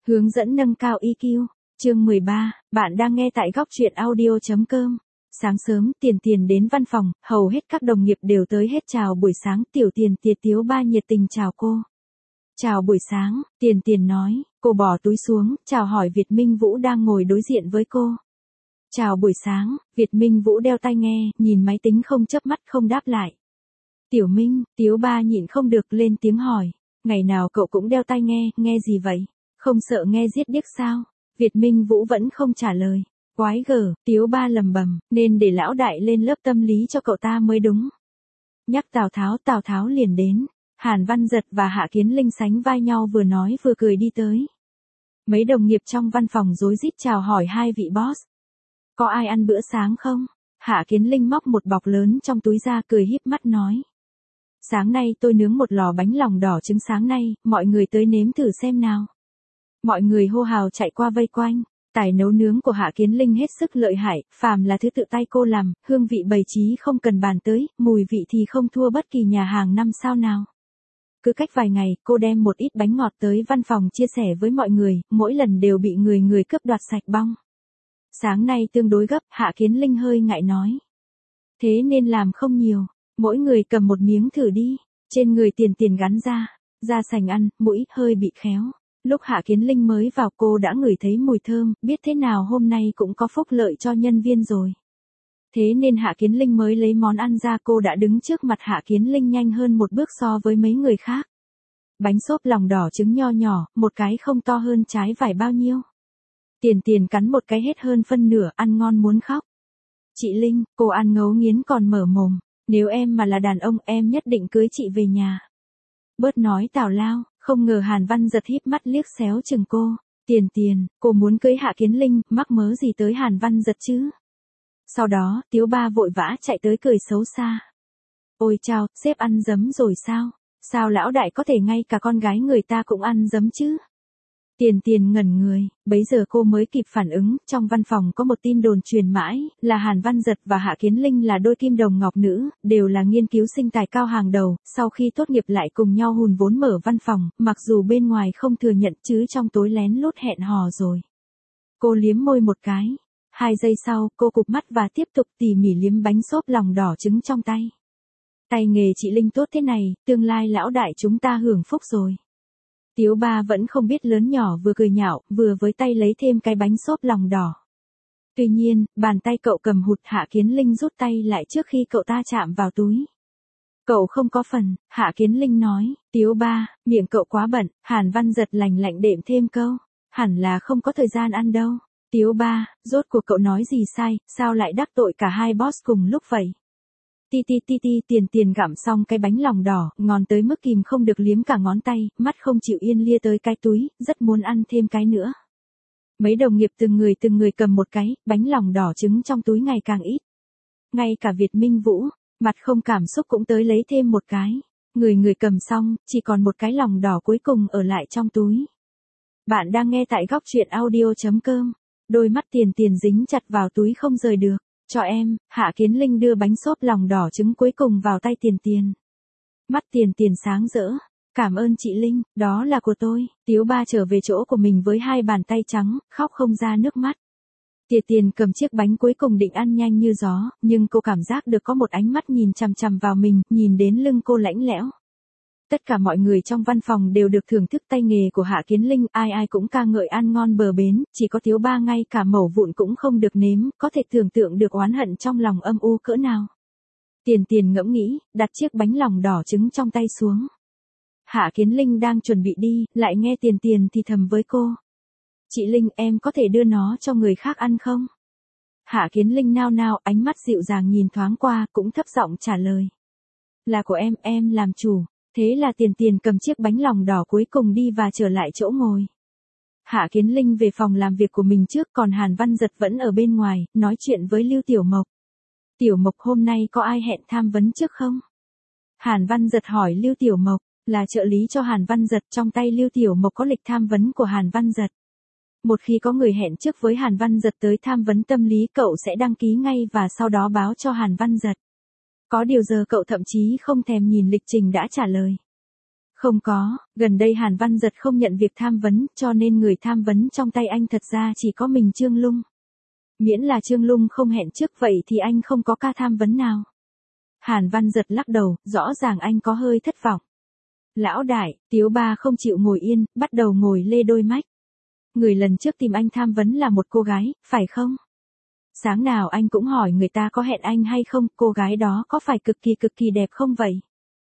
Hướng dẫn nâng cao EQ, chương 13, bạn đang nghe tại góc truyện audio.com. Sáng sớm, Tiền đến văn phòng, hầu hết các đồng nghiệp đều tới hết chào buổi sáng, Tiểu Tiền Tiếu Ba nhiệt tình chào cô. Chào buổi sáng, Tiền nói, cô bỏ túi xuống, chào hỏi Việt Minh Vũ đang ngồi đối diện với cô. Chào buổi sáng, Việt Minh Vũ đeo tai nghe, nhìn máy tính không chớp mắt không đáp lại. Tiểu Minh, Tiếu Ba nhịn không được lên tiếng hỏi, ngày nào cậu cũng đeo tai nghe gì vậy? Không sợ nghe giết điếc sao? Việt Minh Vũ vẫn không trả lời. Quái gở, Tiếu Ba lầm bầm, nên để lão đại lên lớp tâm lý cho cậu ta mới đúng. Nhắc Tào Tháo liền đến. Hàn Văn Dật và Hạ Kiến Linh sánh vai nhau vừa nói vừa cười đi tới. Mấy đồng nghiệp trong văn phòng rối rít chào hỏi hai vị boss. Có ai ăn bữa sáng không? Hạ Kiến Linh móc một bọc lớn trong túi ra cười híp mắt nói. Sáng nay tôi nướng một lò bánh lòng đỏ trứng sáng nay, mọi người tới nếm thử xem nào. Mọi người hô hào chạy qua vây quanh. Tài nấu nướng của Hạ Kiến Linh hết sức lợi hại, phàm là thứ tự tay cô làm, hương vị bày trí không cần bàn tới, mùi vị thì không thua bất kỳ nhà hàng 5 sao nào. Cứ cách vài ngày, cô đem một ít bánh ngọt tới văn phòng chia sẻ với mọi người, mỗi lần đều bị người cướp đoạt sạch bong. Sáng nay tương đối gấp, Hạ Kiến Linh hơi ngại nói. Thế nên làm không nhiều, mỗi người cầm một miếng thử đi, trên người Tiền gắn ra sành ăn, mũi hơi bị khéo. Lúc Hạ Kiến Linh mới vào cô đã ngửi thấy mùi thơm, biết thế nào hôm nay cũng có phúc lợi cho nhân viên rồi. Thế nên Hạ Kiến Linh mới lấy món ăn ra, cô đã đứng trước mặt Hạ Kiến Linh nhanh hơn một bước so với mấy người khác. Bánh xốp lòng đỏ trứng nho nhỏ, một cái không to hơn trái vải bao nhiêu. Tiền cắn một cái hết hơn phân nửa, ăn ngon muốn khóc. Chị Linh, cô ăn ngấu nghiến còn mở mồm, nếu em mà là đàn ông em nhất định cưới chị về nhà. Bớt nói tào lao. Không ngờ Hàn Văn Dật híp mắt liếc xéo chừng cô. Tiền, cô muốn cưới Hạ Kiến Linh, mắc mớ gì tới Hàn Văn Dật chứ? Sau đó, Tiếu Ba vội vã chạy tới cười xấu xa. Ôi chao, sếp ăn dấm rồi sao? Sao lão đại có thể ngay cả con gái người ta cũng ăn dấm chứ? Tiền ngẩn người, bấy giờ cô mới kịp phản ứng, trong văn phòng có một tin đồn truyền mãi, là Hàn Văn Dật và Hạ Kiến Linh là đôi kim đồng ngọc nữ, đều là nghiên cứu sinh tài cao hàng đầu, sau khi tốt nghiệp lại cùng nhau hùn vốn mở văn phòng, mặc dù bên ngoài không thừa nhận chứ trong tối lén lút hẹn hò rồi. Cô liếm môi một cái, 2 giây sau, cô cụp mắt và tiếp tục tỉ mỉ liếm bánh xốp lòng đỏ trứng trong tay. Tay nghề chị Linh tốt thế này, tương lai lão đại chúng ta hưởng phúc rồi. Tiếu Ba vẫn không biết lớn nhỏ vừa cười nhạo, vừa với tay lấy thêm cái bánh xốp lòng đỏ. Tuy nhiên, bàn tay cậu cầm hụt, Hạ Kiến Linh rút tay lại trước khi cậu ta chạm vào túi. Cậu không có phần, Hạ Kiến Linh nói, Tiếu Ba, miệng cậu quá bận, Hàn Văn Dật lạnh đệm thêm câu, hẳn là không có thời gian ăn đâu. Tiếu Ba, rốt cuộc cậu nói gì sai, sao lại đắc tội cả hai boss cùng lúc vậy? Tiền gặm xong cái bánh lòng đỏ, ngon tới mức kìm không được liếm cả ngón tay, mắt không chịu yên lia tới cái túi, rất muốn ăn thêm cái nữa. Mấy đồng nghiệp từng người cầm một cái, bánh lòng đỏ trứng trong túi ngày càng ít. Ngay cả Việt Minh Vũ, mặt không cảm xúc cũng tới lấy thêm một cái. Người cầm xong, chỉ còn một cái lòng đỏ cuối cùng ở lại trong túi. Bạn đang nghe tại góc truyện audio.com. Đôi mắt Tiền dính chặt vào túi không rời được. Cho em, Hạ Kiến Linh đưa bánh xốp lòng đỏ trứng cuối cùng vào tay Tiền. Mắt Tiền sáng rỡ. Cảm ơn chị Linh, đó là của tôi. Tiếu Ba trở về chỗ của mình với 2 bàn tay trắng, khóc không ra nước mắt. Tiền cầm chiếc bánh cuối cùng định ăn nhanh như gió, nhưng cô cảm giác được có một ánh mắt nhìn chằm chằm vào mình, nhìn đến lưng cô lạnh lẽo. Tất cả mọi người trong văn phòng đều được thưởng thức tay nghề của Hạ Kiến Linh, ai cũng ca ngợi ăn ngon bờ bến, chỉ có Tiếu Ba ngay cả mẩu vụn cũng không được nếm, có thể tưởng tượng được oán hận trong lòng âm u cỡ nào. Tiền ngẫm nghĩ, đặt chiếc bánh lòng đỏ trứng trong tay xuống. Hạ Kiến Linh đang chuẩn bị đi, lại nghe Tiền thì thầm với cô. Chị Linh, em có thể đưa nó cho người khác ăn không? Hạ Kiến Linh nao, ánh mắt dịu dàng nhìn thoáng qua, cũng thấp giọng trả lời. Là của em làm chủ. Thế là Tiền cầm chiếc bánh lòng đỏ cuối cùng đi và trở lại chỗ ngồi. Hạ Kiến Linh về phòng làm việc của mình trước, còn Hàn Văn Dật vẫn ở bên ngoài, nói chuyện với Lưu Tiểu Mộc. Tiểu Mộc, hôm nay có ai hẹn tham vấn trước không? Hàn Văn Dật hỏi Lưu Tiểu Mộc, là trợ lý cho Hàn Văn Dật, trong tay Lưu Tiểu Mộc có lịch tham vấn của Hàn Văn Dật. Một khi có người hẹn trước với Hàn Văn Dật tới tham vấn tâm lý, cậu sẽ đăng ký ngay và sau đó báo cho Hàn Văn Dật. Có điều giờ cậu thậm chí không thèm nhìn lịch trình đã trả lời. Không có, gần đây Hàn Văn Giật không nhận việc tham vấn, cho nên người tham vấn trong tay anh thật ra chỉ có mình Trương Lung. Miễn là Trương Lung không hẹn trước vậy thì anh không có ca tham vấn nào. Hàn Văn Giật lắc đầu, rõ ràng anh có hơi thất vọng. Lão đại, Tiếu Ba không chịu ngồi yên, bắt đầu ngồi lê đôi mách. Người lần trước tìm anh tham vấn là một cô gái, phải không? Sáng nào anh cũng hỏi người ta có hẹn anh hay không, cô gái đó có phải cực kỳ đẹp không vậy?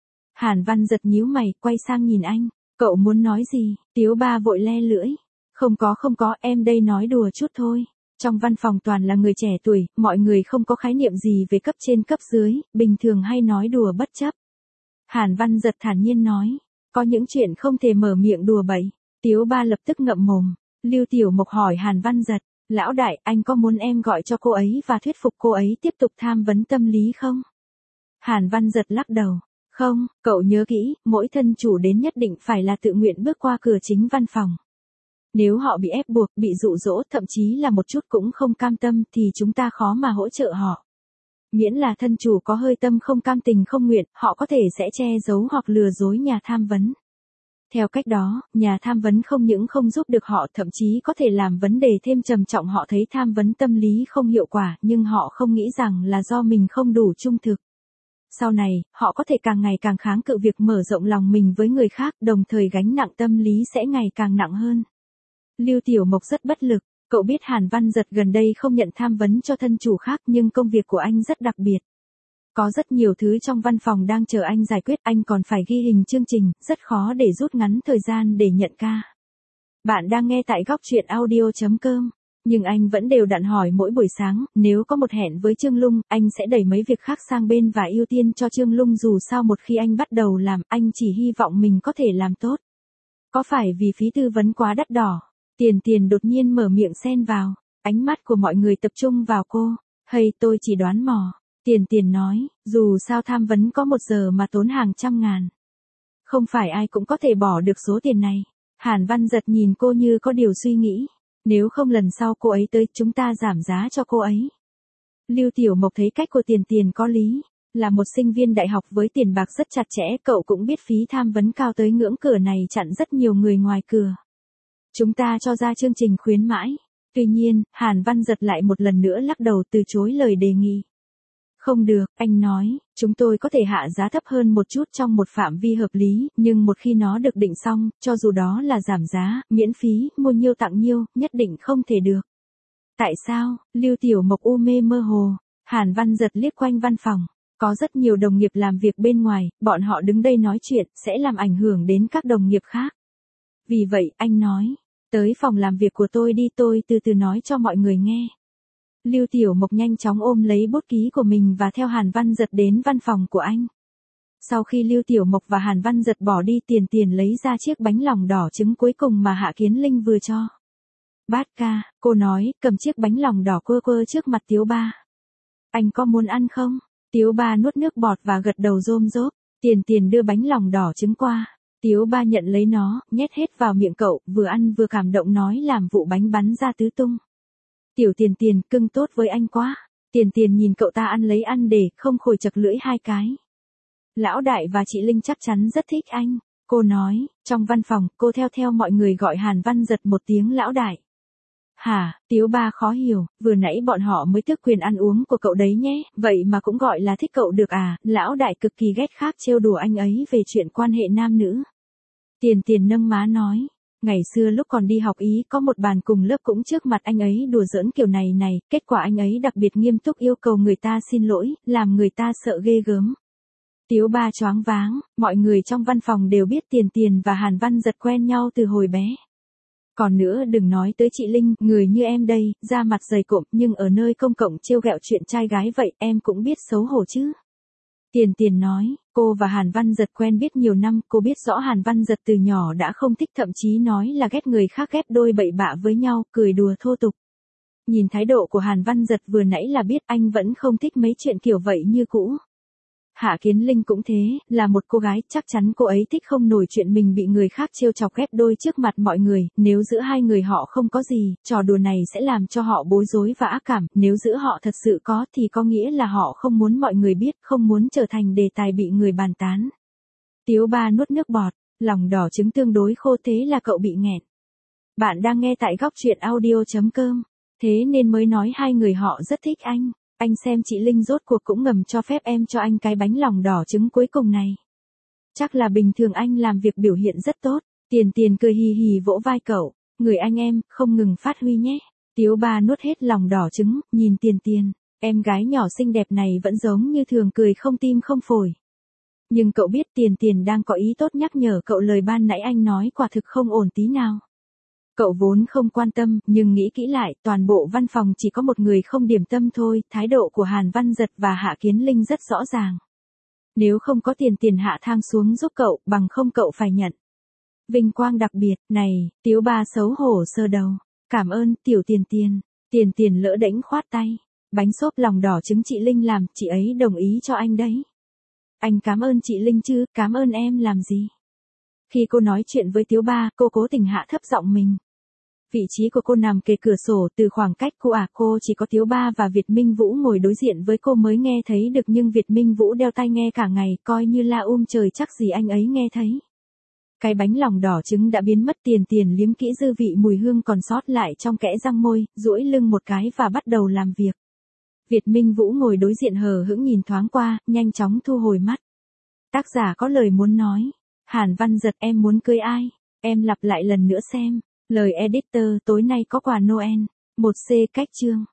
Hàn Văn Giật nhíu mày, quay sang nhìn anh, cậu muốn nói gì? Tiếu Ba vội le lưỡi. Không có, em đây nói đùa chút thôi. Trong văn phòng toàn là người trẻ tuổi, mọi người không có khái niệm gì về cấp trên cấp dưới, bình thường hay nói đùa bất chấp. Hàn Văn Giật thản nhiên nói, có những chuyện không thể mở miệng đùa bậy. Tiếu Ba lập tức ngậm mồm. Lưu Tiểu Mộc hỏi Hàn Văn Giật, lão đại, anh có muốn em gọi cho cô ấy và thuyết phục cô ấy tiếp tục tham vấn tâm lý không? Hàn Văn Giật lắc đầu, không, cậu nhớ kỹ, mỗi thân chủ đến nhất định phải là tự nguyện bước qua cửa chính văn phòng. Nếu họ bị ép buộc, bị dụ dỗ, thậm chí là một chút cũng không cam tâm thì chúng ta khó mà hỗ trợ họ. Miễn là thân chủ có hơi tâm không cam tình không nguyện, họ có thể sẽ che giấu hoặc lừa dối nhà tham vấn. Theo cách đó, nhà tham vấn không những không giúp được họ, thậm chí có thể làm vấn đề thêm trầm trọng. Họ thấy tham vấn tâm lý không hiệu quả, nhưng họ không nghĩ rằng là do mình không đủ trung thực. Sau này, họ có thể càng ngày càng kháng cự việc mở rộng lòng mình với người khác, đồng thời gánh nặng tâm lý sẽ ngày càng nặng hơn. Lưu Tiểu Mộc rất bất lực, cậu biết Hàn Văn Giật gần đây không nhận tham vấn cho thân chủ khác nhưng công việc của anh rất đặc biệt. Có rất nhiều thứ trong văn phòng đang chờ anh giải quyết, anh còn phải ghi hình chương trình, rất khó để rút ngắn thời gian để nhận ca. Bạn đang nghe tại góc truyện audio.com. Nhưng anh vẫn đều đặn hỏi mỗi buổi sáng, nếu có một hẹn với Trương Lung, anh sẽ đẩy mấy việc khác sang bên và ưu tiên cho Trương Lung, dù sao một khi anh bắt đầu làm, anh chỉ hy vọng mình có thể làm tốt. Có phải vì phí tư vấn quá đắt đỏ? Tiền đột nhiên mở miệng xen vào, ánh mắt của mọi người tập trung vào cô. Hay tôi chỉ đoán mò. Tiền nói, dù sao tham vấn có 1 giờ mà tốn hàng trăm ngàn. Không phải ai cũng có thể bỏ được số tiền này. Hàn Văn Giật nhìn cô như có điều suy nghĩ. Nếu không lần sau cô ấy tới, chúng ta giảm giá cho cô ấy. Lưu Tiểu Mộc thấy cách của Tiền có lý. Là một sinh viên đại học với tiền bạc rất chặt chẽ, cậu cũng biết phí tham vấn cao tới ngưỡng cửa này chặn rất nhiều người ngoài cửa. Chúng ta cho ra chương trình khuyến mãi. Tuy nhiên, Hàn Văn Giật lại một lần nữa lắc đầu từ chối lời đề nghị. Không được, anh nói, chúng tôi có thể hạ giá thấp hơn một chút trong một phạm vi hợp lý, nhưng một khi nó được định xong, cho dù đó là giảm giá, miễn phí, mua nhiêu tặng nhiêu, nhất định không thể được. Tại sao? Lưu Tiểu Mộc u mê mơ hồ. Hàn Văn Giật liếc quanh văn phòng. Có rất nhiều đồng nghiệp làm việc bên ngoài, bọn họ đứng đây nói chuyện, sẽ làm ảnh hưởng đến các đồng nghiệp khác. Vì vậy, anh nói, tới phòng làm việc của tôi đi, tôi từ từ nói cho mọi người nghe. Lưu Tiểu Mộc nhanh chóng ôm lấy bút ký của mình và theo Hàn Văn Giật đến văn phòng của anh. Sau khi Lưu Tiểu Mộc và Hàn Văn Giật bỏ đi, Tiền lấy ra chiếc bánh lòng đỏ trứng cuối cùng mà Hạ Kiến Linh vừa cho. Bát ca, cô nói, cầm chiếc bánh lòng đỏ quơ trước mặt Tiếu Ba. Anh có muốn ăn không? Tiếu Ba nuốt nước bọt và gật đầu rôm rốp. Tiền đưa bánh lòng đỏ trứng qua. Tiếu Ba nhận lấy nó, nhét hết vào miệng cậu, vừa ăn vừa cảm động nói làm vụ bánh bắn ra tứ tung. Tiểu Tiền cưng tốt với anh quá. Tiền nhìn cậu ta ăn lấy ăn để không khồi chật lưỡi 2 cái. Lão đại và chị Linh chắc chắn rất thích anh. Cô nói, trong văn phòng, cô theo mọi người gọi Hàn Văn Giật một tiếng lão đại. Hả, Tiếu Ba khó hiểu, vừa nãy bọn họ mới tước quyền ăn uống của cậu đấy nhé, vậy mà cũng gọi là thích cậu được à? Lão đại cực kỳ ghét khác trêu đùa anh ấy về chuyện quan hệ nam nữ. Tiền nâng má nói, ngày xưa lúc còn đi học Ý có một bàn cùng lớp cũng trước mặt anh ấy đùa giỡn kiểu này, kết quả anh ấy đặc biệt nghiêm túc yêu cầu người ta xin lỗi, làm người ta sợ ghê gớm. Tiếu Ba choáng váng, mọi người trong văn phòng đều biết Tiền và Hàn Văn Giật quen nhau từ hồi bé. Còn nữa đừng nói tới chị Linh, người như em đây, da mặt dày cộm nhưng ở nơi công cộng trêu ghẹo chuyện trai gái vậy, em cũng biết xấu hổ chứ. Tiền nói, cô và Hàn Văn Giật quen biết nhiều năm, cô biết rõ Hàn Văn Giật từ nhỏ đã không thích, thậm chí nói là ghét người khác ghép đôi bậy bạ với nhau, cười đùa thô tục. Nhìn thái độ của Hàn Văn Giật vừa nãy là biết anh vẫn không thích mấy chuyện kiểu vậy như cũ. Hạ Kiến Linh cũng thế, là một cô gái, chắc chắn cô ấy thích không nổi chuyện mình bị người khác trêu chọc ghép đôi trước mặt mọi người, nếu giữa hai người họ không có gì, trò đùa này sẽ làm cho họ bối rối và ác cảm, nếu giữa họ thật sự có thì có nghĩa là họ không muốn mọi người biết, không muốn trở thành đề tài bị người bàn tán. Tiếu Ba nuốt nước bọt, lòng đỏ trứng tương đối khô thế là cậu bị nghẹn. Bạn đang nghe tại góc truyện audio.com. Thế nên mới nói hai người họ rất thích anh. Anh xem chị Linh rốt cuộc cũng ngầm cho phép em cho anh cái bánh lòng đỏ trứng cuối cùng này. Chắc là bình thường anh làm việc biểu hiện rất tốt. Tiền Tiền cười hì hì vỗ vai cậu. Người anh em, không ngừng phát huy nhé. Tiếu Ba nuốt hết lòng đỏ trứng, nhìn Tiền Tiền. Em gái nhỏ xinh đẹp này vẫn giống như thường cười không tim không phổi. Nhưng cậu biết Tiền Tiền đang có ý tốt nhắc nhở cậu lời ban nãy anh nói quả thực không ổn tí nào. Cậu vốn không quan tâm, nhưng nghĩ kỹ lại, toàn bộ văn phòng chỉ có một người không điểm tâm thôi, thái độ của Hàn Văn Dật và Hạ Kiến Linh rất rõ ràng. Nếu không có Tiền Tiền hạ thang xuống giúp cậu, bằng không cậu phải nhận vinh quang đặc biệt. Này, Tiếu Ba xấu hổ sơ đầu. Cảm ơn, tiểu Tiền Tiền. Tiền Tiền lỡ đễnh khoát tay. Bánh xốp lòng đỏ trứng chị Linh làm, chị ấy đồng ý cho anh đấy. Anh cảm ơn chị Linh chứ, cảm ơn em làm gì? Khi cô nói chuyện với Tiếu Ba, cô cố tình hạ thấp giọng mình. Vị trí của cô nằm kề cửa sổ, từ khoảng cách cô chỉ có Tiếu Ba và Việt Minh Vũ ngồi đối diện với cô mới nghe thấy được, nhưng Việt Minh Vũ đeo tai nghe cả ngày, coi như la trời chắc gì anh ấy nghe thấy. Cái bánh lòng đỏ trứng đã biến mất. Tiền Tiền liếm kỹ dư vị mùi hương còn sót lại trong kẽ răng môi, duỗi lưng một cái và bắt đầu làm việc. Việt Minh Vũ ngồi đối diện hờ hững nhìn thoáng qua, nhanh chóng thu hồi mắt. Tác giả có lời muốn nói. Hàn Văn Dật, em muốn cưới ai? Em lặp lại lần nữa xem. Lời editor, tối nay có quà Noel. 1C cách chương.